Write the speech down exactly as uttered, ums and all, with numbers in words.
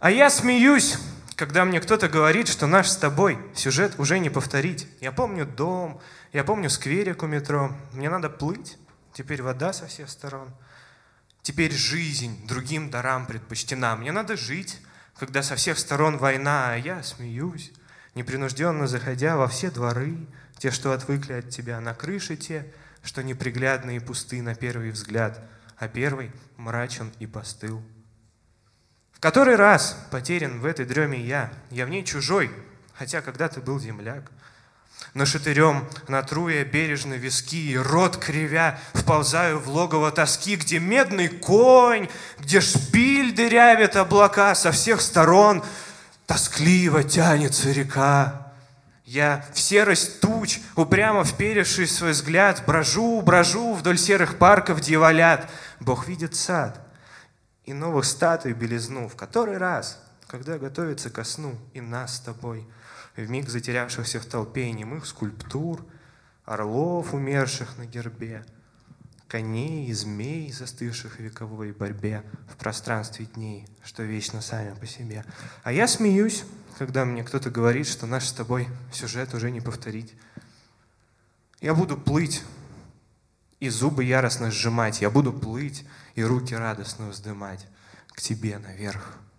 А я смеюсь, когда мне кто-то говорит, что наш с тобой сюжет уже не повторить. Я помню дом, я помню скверик у метро. Мне надо плыть, теперь вода со всех сторон. Теперь жизнь другим дарам предпочтена. Мне надо жить, когда со всех сторон война, а я смеюсь, непринужденно заходя во все дворы, те, что отвыкли от тебя, на крыши те, что неприглядны и пусты на первый взгляд, а первый мрачен и постыл. В который раз потерян в этой дреме я, я в ней чужой, хотя когда-то был земляк. Но шатырем натруя бережно виски и рот кривя, вползаю в логово тоски, где медный конь, где шпиль дырявит облака со всех сторон, тоскливо тянется река. Я в серость туч, упрямо вперевший свой взгляд, брожу, брожу вдоль серых парков дьяволят. Бог видит сад и новых статуй белизну, в который раз, когда готовится ко сну и нас с тобой, вмиг затерявшихся в толпе немых скульптур, орлов, умерших на гербе, коней и змей, застывших в вековой борьбе в пространстве дней, что вечно сами по себе. А я смеюсь, когда мне кто-то говорит, что наш с тобой сюжет уже не повторить. Я буду плыть и зубы яростно сжимать, я буду плыть и руки радостно вздымать к тебе наверх.